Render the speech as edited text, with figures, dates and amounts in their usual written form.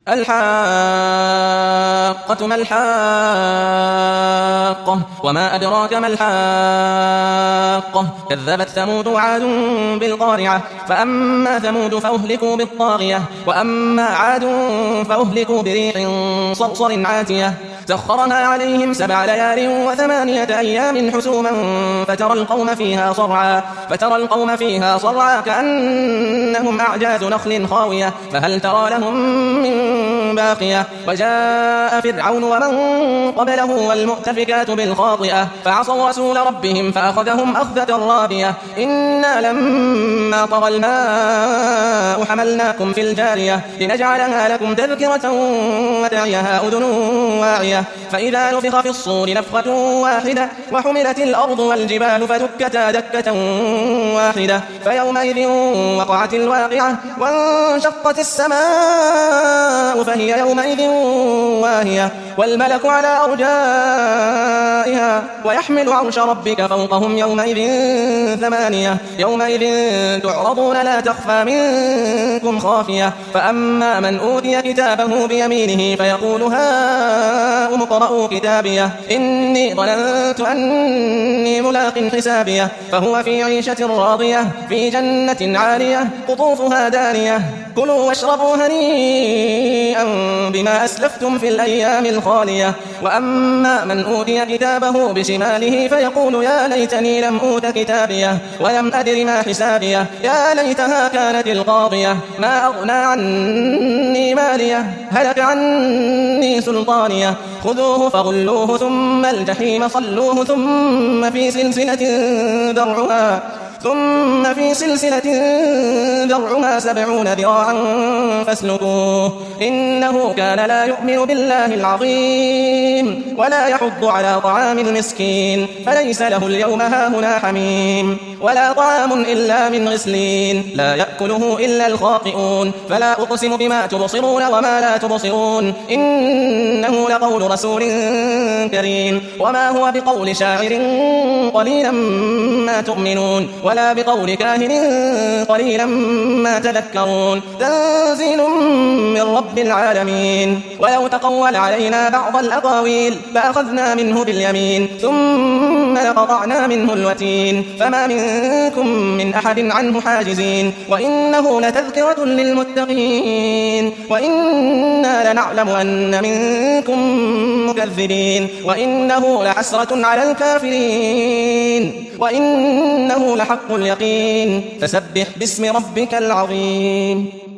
الحاقة ما الحاقة وما أدراك ما الحاقة كذبت ثمود وعاد بالقارعة فأما ثمود فأهلكوا بالطاغية وأما عاد فأهلكوا بريح صرصر عاتية سخرها عليهم 7 ليال و8 أيام حسوما فترى القوم فيها صرعى كأنهم أعجاز نخل خاوية فهل ترى لهم من باقية وجاء فرعون ومن قبله والمؤتفكات بالخاطئة فعصوا رسول ربهم فأخذهم أخذة رابية إنا لما طغى الماء حملناكم في الجارية لنجعلها لكم تذكرة وتعيها أذن واعية فإذا نفخ في الصور نفخة واحدة وحملت الأرض والجبال فدكتا دكة واحدة فيومئذ وقعت الواقعة وانشقت السماء فهي يومئذ واهية والملك على أرجائها ويحمل عرش ربك فوقهم يومئذ 8 يومئذ تعرضون لا تخفى منكم خافية فأما من أوتي كتابه بيمينه فيقول هاؤم اقرءوا كتابيه إني ظننت أني ملاق حسابيه فهو في عيشة راضية في جنة عالية قطوفها دانية كلوا واشربوا هنيئا بما أسلفتم في الأيام الخالية وأما من أوتي كتابه بشماله فيقول يا ليتني لم أوت كتابيه ولم أدر ما حسابيه يا ليتها كانت القاضية ما أغنى عني ماليه هلك عني سلطانيه خذوه فغلوه ثم الجحيم صلوه ثم في سلسلة ذرعها 70 ذراعا فاسلكوه إنه كان لا يؤمن بالله العظيم ولا يحض على طعام المسكين فليس له اليوم هاهنا حميم ولا طعام إلا من غسلين لا يأكله إلا الخاطئون فلا أقسم بما تبصرون وما لا تبصرون إنه لقول رسول كريم وما هو بقول شاعر قليلا ما تؤمنون ولا بقول كاهن قليلا ما تذكرون تنزيل من رب العالمين ولو تقول علينا بعض الأقاويل فأخذنا منه باليمين ثم لقطعنا منه الوتين فما منكم من أحد عنه حاجزين وإنه لتذكرة للمتقين وإنا لنعلم أن منكم مكذبين وإنه لحسرة على الكافرين وإنه لحق اليقين فسبح باسم ربك العظيم.